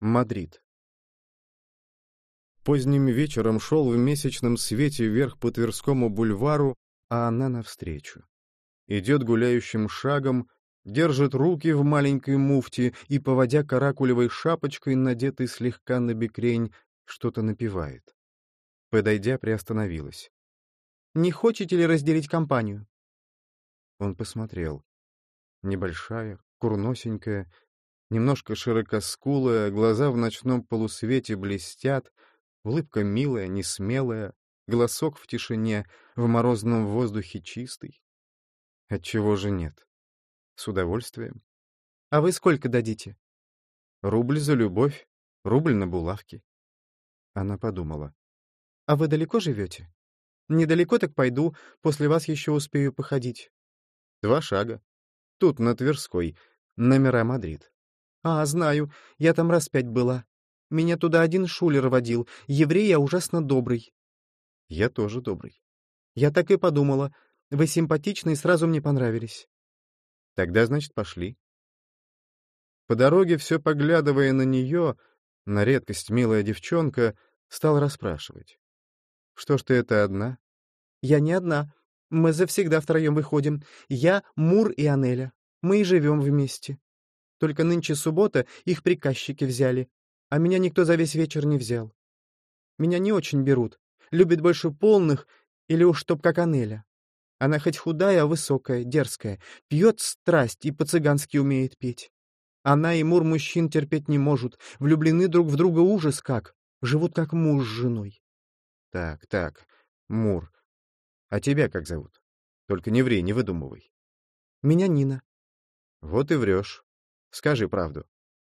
Мадрид. Поздним вечером шел в месячном свете вверх по Тверскому бульвару, а она навстречу. Идет гуляющим шагом, держит руки в маленькой муфте и, поводя каракулевой шапочкой, надетой слегка набекрень, что-то напевает. Подойдя, приостановилась. «Не хотите ли разделить компанию?» Он посмотрел. Небольшая, курносенькая, немножко широкоскулая, глаза в ночном полусвете блестят, улыбка милая, несмелая, голосок в тишине, в морозном воздухе чистый. Отчего же нет? С удовольствием. «А вы сколько дадите?» Рубль за любовь, рубль на булавки. Она подумала. «А вы далеко живете?» «Недалеко, так пойду, после вас еще успею походить». 2 шага. Тут, на Тверской, номера Мадрид. «А, знаю, я там раз 5 была. Меня туда один шулер водил, еврей, я ужасно добрый». Я тоже добрый. «Я так и подумала. Вы симпатичны и сразу мне понравились». Тогда, значит, пошли. По дороге, все поглядывая на нее, на редкость милая девчонка, стал расспрашивать. Что ж ты это одна? «Я не одна. Мы завсегда втроем выходим. Я, Мур и Анеля. Мы и живем вместе. Только нынче суббота, их приказчики взяли, а меня никто за весь вечер не взял. Меня не очень берут. Любят больше полных, или уж чтоб как Анеля. Она хоть худая, а высокая, дерзкая, пьет страсть и по-цыгански умеет петь. Она и Мур мужчин терпеть не может, влюблены друг в друга ужас как, живут как муж с женой». Так, Мур. А тебя как зовут? Только не ври, не выдумывай. «Меня Нина». Вот и врешь. Скажи правду.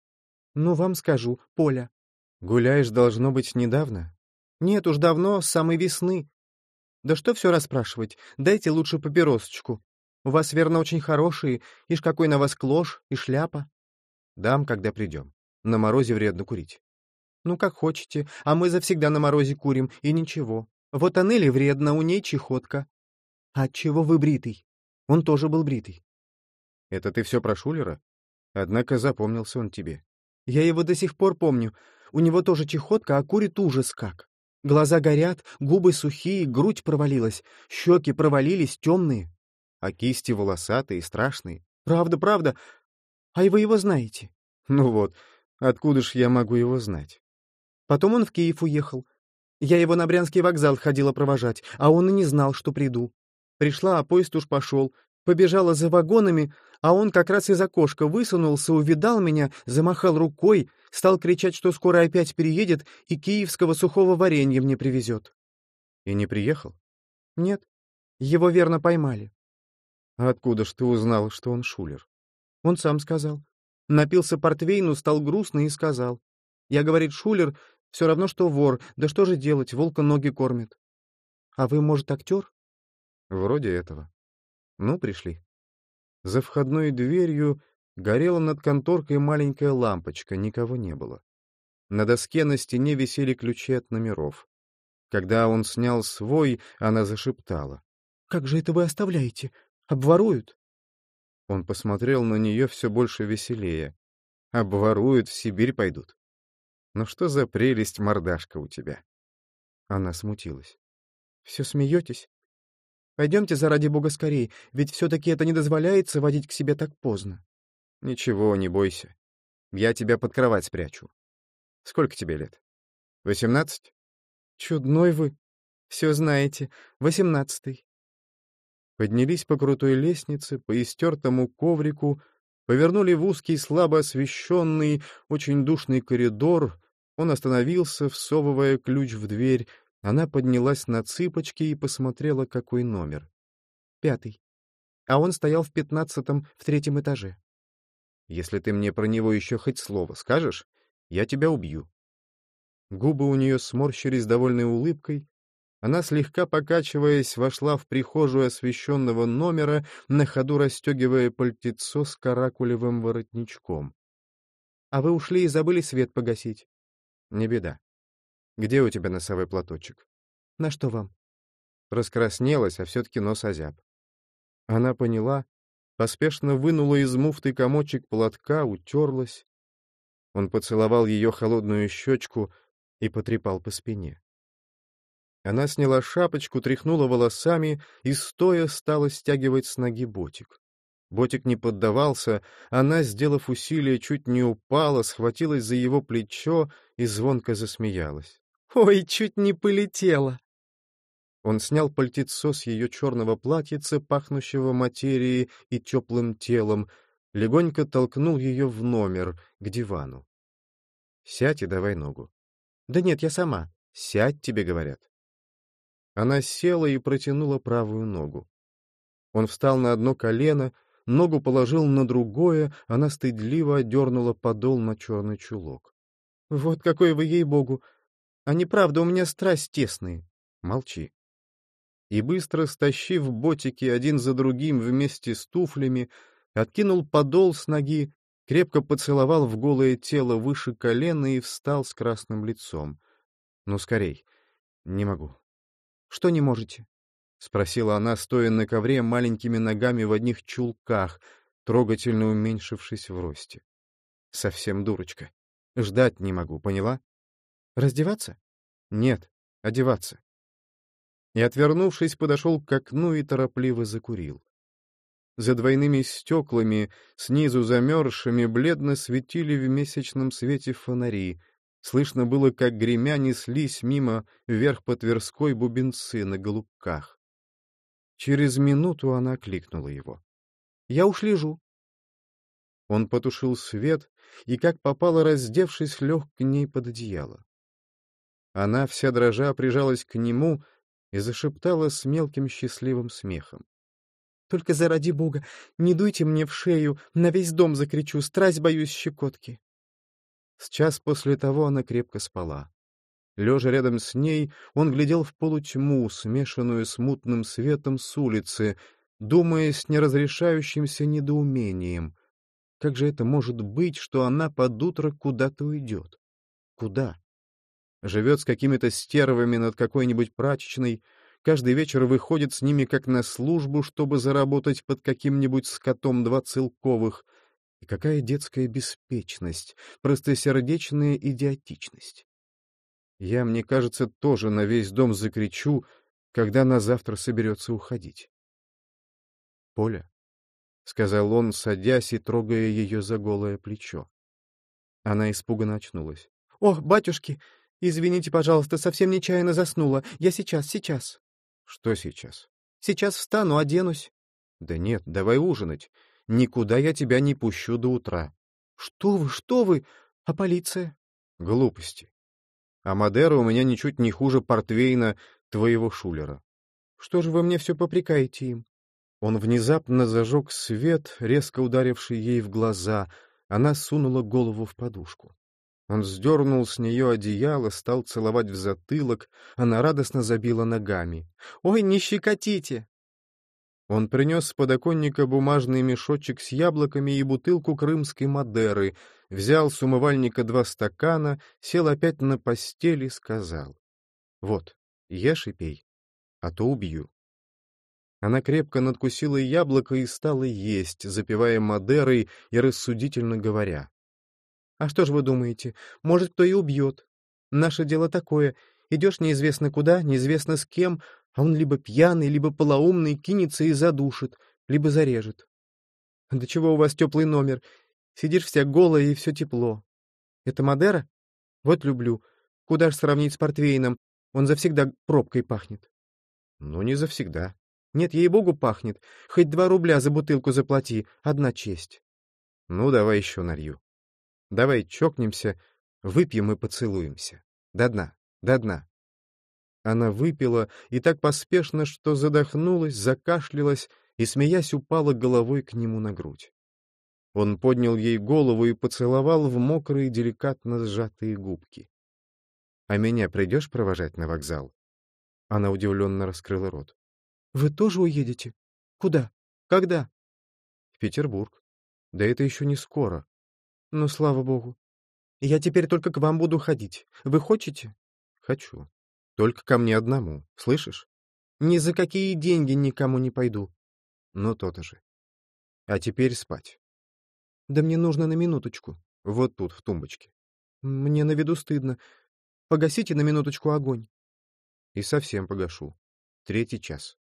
«Ну, вам скажу, Поля». Гуляешь, должно быть, недавно? «Нет уж давно, с самой весны». «Да что все расспрашивать, дайте лучше папиросочку. У вас, верно, очень хорошие, ишь какой на вас клош и шляпа». Дам, когда придем. На морозе вредно курить. «Ну, как хотите, а мы завсегда на морозе курим, и ничего. Вот Анели вредно, у ней чехотка». «А отчего вы бритый?» Он тоже был бритый. Это ты все про Шулера? Однако запомнился он тебе. «Я его до сих пор помню. У него тоже чехотка, а курит ужас как. Глаза горят, губы сухие, грудь провалилась, щеки провалились, темные». А кисти волосатые, страшные. «Правда, правда. А вы его знаете?» Ну вот, откуда ж я могу его знать? Потом он в Киев уехал. Я его на Брянский вокзал ходила провожать, а он и не знал, что приду. Пришла, а поезд уж пошел. Побежала за вагонами, а он как раз из окошка высунулся, увидал меня, замахал рукой, стал кричать, что скоро опять переедет и киевского сухого варенья мне привезет. И не приехал? Нет, его верно поймали. А откуда ж ты узнал, что он Шулер? Он сам сказал. Напился портвейну, стал грустный и сказал. Я, говорит, Шулер, все равно, что вор, да что же делать, волка ноги кормит. А вы, может, актер? Вроде этого. Ну, пришли. За входной дверью горела над конторкой маленькая лампочка, никого не было. На доске на стене висели ключи от номеров. Когда он снял свой, она зашептала. «Как же это вы оставляете? Обворуют?» Он посмотрел на нее все больше веселее. Обворуют, в Сибирь пойдут. Ну что за прелесть мордашка у тебя? Она смутилась. «Все смеетесь? Пойдемте, заради бога, скорей, ведь все-таки это не дозволяется водить к себе так поздно». Ничего, не бойся. Я тебя под кровать спрячу. Сколько тебе лет? 18? «Чудной вы. Все знаете. 18-й». Поднялись по крутой лестнице, по истертому коврику, повернули в узкий, слабо освещенный, очень душный коридор. Он остановился, всовывая ключ в дверь. Она поднялась на цыпочки и посмотрела, какой номер. 5-й. А он стоял в 15-м, в 3-м этаже. Если ты мне про него еще хоть слово скажешь, я тебя убью. Губы у нее сморщились довольной улыбкой. Она, слегка покачиваясь, вошла в прихожую освещенного номера, на ходу расстегивая пальтецо с каракулевым воротничком. «А вы ушли и забыли свет погасить». Не беда. Где у тебя носовой платочек? «На что вам?» Раскраснелась, а все-таки нос озяб. Она поняла, поспешно вынула из муфты комочек платка, утерлась. Он поцеловал ее холодную щечку и потрепал по спине. Она сняла шапочку, тряхнула волосами и стоя стала стягивать с ноги ботик. Ботик не поддавался, она, сделав усилие, чуть не упала, схватилась за его плечо и звонко засмеялась. «Ой, чуть не полетела!» Он снял пальтецо с ее черного платьица, пахнущего материей и теплым телом, легонько толкнул ее в номер, к дивану. «Сядь и давай ногу». «Да нет, я сама. Сядь, тебе говорят». Она села и протянула правую ногу. Он встал на одно колено, ногу положил на другое, она стыдливо отдернула подол на черный чулок. «Вот какой вы, ей-богу! А неправда, у меня страсть тесные». «Молчи». И быстро стащив ботики один за другим вместе с туфлями, откинул подол с ноги, крепко поцеловал в голое тело выше колена и встал с красным лицом. «Ну, скорей. Не могу». «Что не можете?» — спросила она, стоя на ковре маленькими ногами в одних чулках, трогательно уменьшившись в росте. «Совсем дурочка. Ждать не могу, поняла?» «Раздеваться?» «Нет, одеваться». И, отвернувшись, подошел к окну и торопливо закурил. За двойными стеклами, снизу замерзшими, бледно светили в месячном свете фонари. Слышно было, как гремя неслись мимо вверх по Тверской бубенцы на голубках. Через минуту она кликнула его. «Я уж лежу». Он потушил свет и, как попало, раздевшись, лег к ней под одеяло. Она, вся дрожа, прижалась к нему и зашептала с мелким счастливым смехом. «Только заради бога, не дуйте мне в шею, на весь дом закричу, страсть боюсь щекотки». С час после того она крепко спала. Лежа рядом с ней, он глядел в полутьму, смешанную с мутным светом с улицы, думая с неразрешающимся недоумением. Как же это может быть, что она под утро куда-то уйдет? Куда? Живет с какими-то стервами над какой-нибудь прачечной, каждый вечер выходит с ними как на службу, чтобы заработать под каким-нибудь скотом 2 целковых. И какая детская беспечность, простосердечная идиотичность. Я, мне кажется, тоже на весь дом закричу, когда на завтра соберется уходить. — Поля, — сказал он, садясь и трогая ее за голое плечо. Она испуганно очнулась. — Ох, батюшки, извините, пожалуйста, совсем нечаянно заснула. Я сейчас. — Что сейчас? — Сейчас встану, оденусь. — Да нет, давай ужинать. Никуда я тебя не пущу до утра. — Что вы? А полиция? — Глупости. А Мадера у меня ничуть не хуже портвейна твоего шулера. — Что же вы мне все попрекаете им? Он внезапно зажег свет, резко ударивший ей в глаза. Она сунула голову в подушку. Он сдернул с нее одеяло, стал целовать в затылок. Она радостно забила ногами. «Ой, не щекотите!» Он принес с подоконника бумажный мешочек с яблоками и бутылку крымской Мадеры, взял с умывальника 2 стакана, сел опять на постель и сказал: «Вот, ешь и пей, а то убью». Она крепко надкусила яблоко и стала есть, запивая Мадерой и рассудительно говоря: «А что же вы думаете? Может, кто и убьет. Наше дело такое. Идешь неизвестно куда, неизвестно с кем, а он либо пьяный, либо полоумный, кинется и задушит, либо зарежет. Да чего у вас теплый номер? Сидишь вся голая и все тепло. Это Мадера? Вот люблю. Куда ж сравнить с портвейном? Он завсегда пробкой пахнет». «Ну, не завсегда». «Нет, ей-богу, пахнет. Хоть 2 рубля за бутылку заплати, одна честь». «Ну, давай еще налью. Давай чокнемся, выпьем и поцелуемся. До дна, до дна». Она выпила и так поспешно, что задохнулась, закашлялась и, смеясь, упала головой к нему на грудь. Он поднял ей голову и поцеловал в мокрые, деликатно сжатые губки. «А меня придешь провожать на вокзал?» Она удивленно раскрыла рот. «Вы тоже уедете? Куда? Когда?» «В Петербург. Да это еще не скоро». «Ну, слава богу. Я теперь только к вам буду ходить. Вы хотите?» «Хочу. Только ко мне одному, слышишь?» «Ни за какие деньги никому не пойду». «Ну, то-то же. А теперь спать». «Да мне нужно на минуточку». Вот тут, в тумбочке. Мне на виду стыдно. Погасите на минуточку огонь. И совсем погашу. 3 час.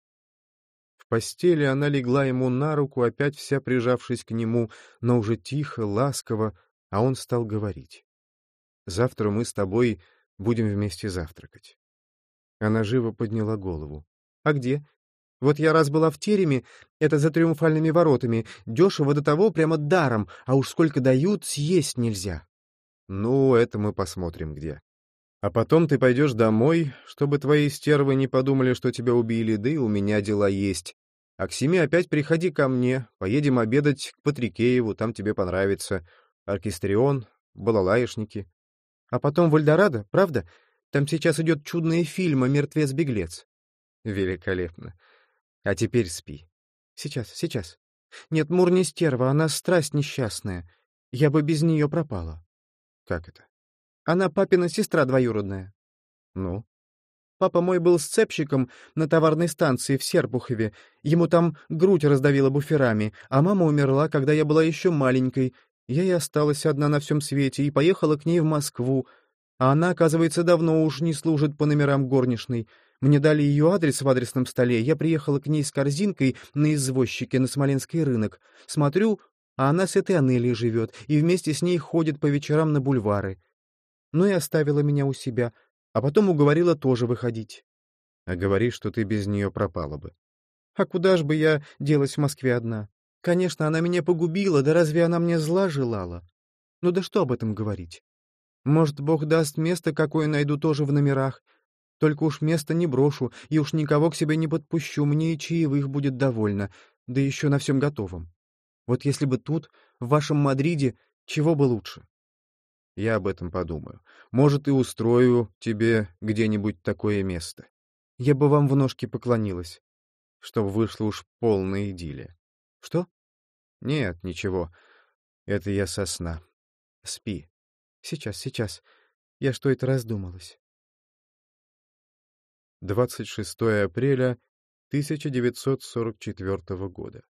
В постели она легла ему на руку, опять вся прижавшись к нему, но уже тихо, ласково, а он стал говорить. «Завтра мы с тобой будем вместе завтракать». Она живо подняла голову. А где? Вот я раз была в тереме, это за Триумфальными воротами, дешево до того, прямо даром, а уж сколько дают, съесть нельзя. «Ну, это мы посмотрим где. А потом ты пойдешь домой, чтобы твои стервы не подумали, что тебя убили, да и у меня дела есть. А к 7 опять приходи ко мне, поедем обедать к Патрикееву, там тебе понравится. Оркестрион, балалаишники». А потом в Эльдорадо, правда? Там сейчас идет чудный фильм «Мертвец-беглец». Великолепно. А теперь спи. Сейчас. Нет, Мур не стерва, она страсть несчастная. Я бы без нее пропала. Как это? Она папина сестра двоюродная. Ну? Папа мой был сцепщиком на товарной станции в Серпухове. Ему там грудь раздавило буферами, а мама умерла, когда я была еще маленькой. Я и осталась одна на всем свете и поехала к ней в Москву. А она, оказывается, давно уж не служит по номерам горничной. Мне дали ее адрес в адресном столе. Я приехала к ней с корзинкой на извозчике на Смоленский рынок. Смотрю, а она с этой Анелией живет и вместе с ней ходит по вечерам на бульвары. Ну и оставила меня у себя, а потом уговорила тоже выходить. А говоришь, что ты без нее пропала бы. А куда ж бы я делась в Москве одна? Конечно, она меня погубила, да разве она мне зла желала? Ну да что об этом говорить? Может, Бог даст, место какое найду тоже в номерах. Только уж место не брошу, и уж никого к себе не подпущу, мне и чаевых будет довольно, да еще на всем готовом. Вот если бы тут, в вашем Мадриде, чего бы лучше? Я об этом подумаю. Может, и устрою тебе где-нибудь такое место. Я бы вам в ножки поклонилась. Чтоб вышло уж полная идиллия. Что? Нет, ничего. Это я со сна. Спи. Сейчас. Я что это раздумалась. 26 апреля 1944 года.